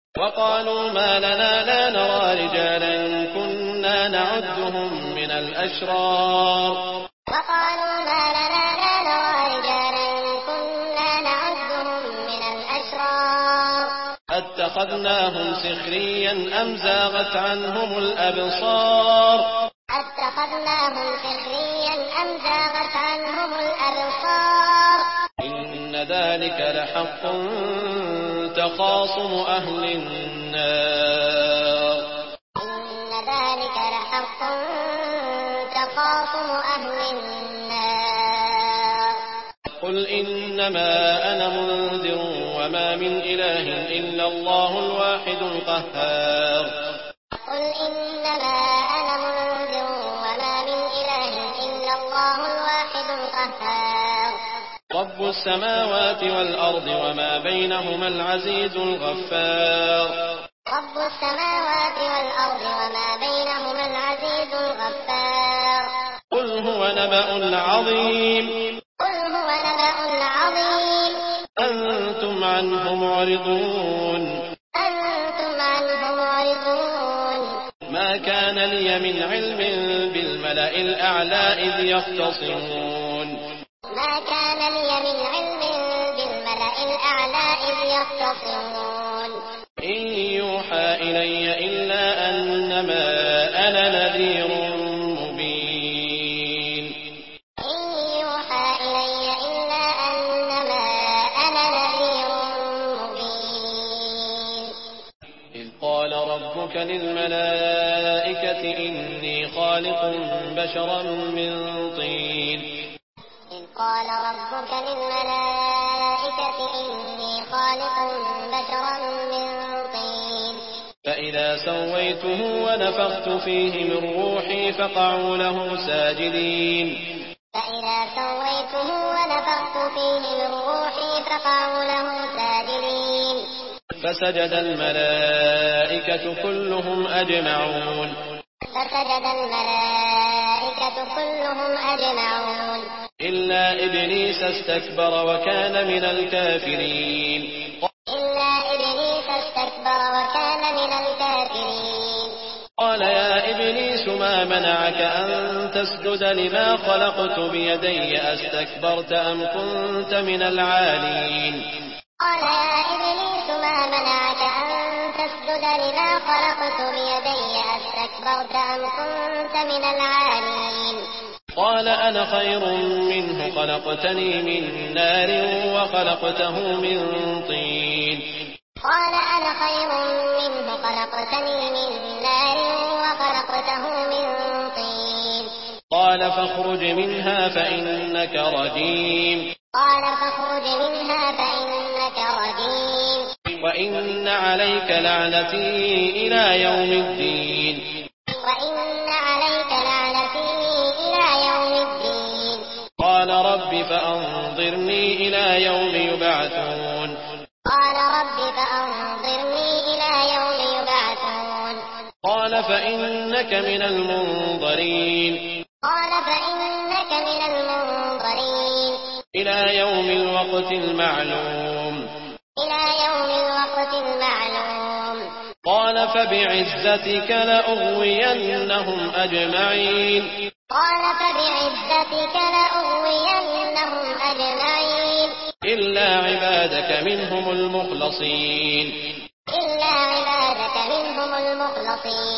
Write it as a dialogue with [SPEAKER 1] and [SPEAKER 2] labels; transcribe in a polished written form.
[SPEAKER 1] وقالوا ما لنا لا نرى رجالا كنا نعدهم من الأشرار.
[SPEAKER 2] وقالوا ما لنا لا نرى رجالا كنا نعدهم من الأشرار.
[SPEAKER 1] أتخذناهم سخريا أم زاغت عنهم الأبصار.
[SPEAKER 2] أتخذناهم سخريا أم زاغت عنهم الأبصار.
[SPEAKER 1] إن ذلك لحق تخاصم أهل النار.
[SPEAKER 2] إن ذلك لحق تخاصم أهل النار.
[SPEAKER 1] قل إنما أنا منذر وما من إله إلا الله الواحد القهار.
[SPEAKER 2] قل إنما أنا منذر وما من إله إلا الله الواحد القهار.
[SPEAKER 1] رب السماوات والأرض وما بينهما العزيز الغفار.
[SPEAKER 2] رب السماوات والأرض وما بينهما العزيز الغفار.
[SPEAKER 1] قل هو نبأ عظيم.
[SPEAKER 2] قل هو نبأ عظيم.
[SPEAKER 1] أنتم عنه معرضون.
[SPEAKER 2] أنتم عنه معرضون.
[SPEAKER 1] ما كان لي من علم بالملأ الأعلى إذ يختصمون.
[SPEAKER 2] ما كان لي من علم بالملأ الأعلى إذ يختصمون.
[SPEAKER 1] إن يوحى إلي إلا أنما أنا نذير مبين.
[SPEAKER 2] إن يوحى إلي إلا أنما أنا نذير مبين.
[SPEAKER 1] إذ قال ربك للملائكة إني خالق بشرا من طين.
[SPEAKER 2] إذ قال ربك للملائكة إني خالق بشرا من طين.
[SPEAKER 1] فإذا سويته ونفخت فيه من روحي فقعوا له ساجدين.
[SPEAKER 2] فإذا سويته ونفخت فيه من روحي فقعوا له ساجدين.
[SPEAKER 1] فسجد الملائكة كلهم أجمعون.
[SPEAKER 2] فسجد الملائكة كلهم أجمعون.
[SPEAKER 1] إلا إبليس استكبر وكان من الكافرين.
[SPEAKER 2] إلا إبليس استكبر وكان من الكافرين.
[SPEAKER 1] قال يا إبليس ما منعك أن تسجد لما خلقت بيدي أستكبرت أم كنت من العالين.
[SPEAKER 2] قال يا إبليس ما منعك أن تسجد لما خلقت بيدي أستكبرت أم كنت من العالين.
[SPEAKER 1] قال أنا خير منه خلقتني من نار وخلقته من طين.
[SPEAKER 2] قال أنا خير منه خلقتني من نار وخلقته من طين.
[SPEAKER 1] قال فاخرج منها فإنك رجيم.
[SPEAKER 2] قال فاخرج منها فإنك رجيم.
[SPEAKER 1] وإن عليك لعنتي إلى يوم الدين.
[SPEAKER 2] وإن عليك لعنتي إلى يوم الدين.
[SPEAKER 1] قال رب فأنظرني إلى يوم يبعثون.
[SPEAKER 2] قال رب فأنظرني إلى يوم يبعثون.
[SPEAKER 1] قال فإنك من المنظرين.
[SPEAKER 2] قال فإنك من المنظرين.
[SPEAKER 1] إلى يوم الوقت المعلوم.
[SPEAKER 2] إلى يوم الوقت المعلوم.
[SPEAKER 1] قال فبعزتك لأغوينهم أجمعين.
[SPEAKER 2] قال فبعزتك لأغوينهم أجمعين.
[SPEAKER 1] إلا عبادك منهم المخلصين.
[SPEAKER 2] إلا عبادك منهم المخلصين.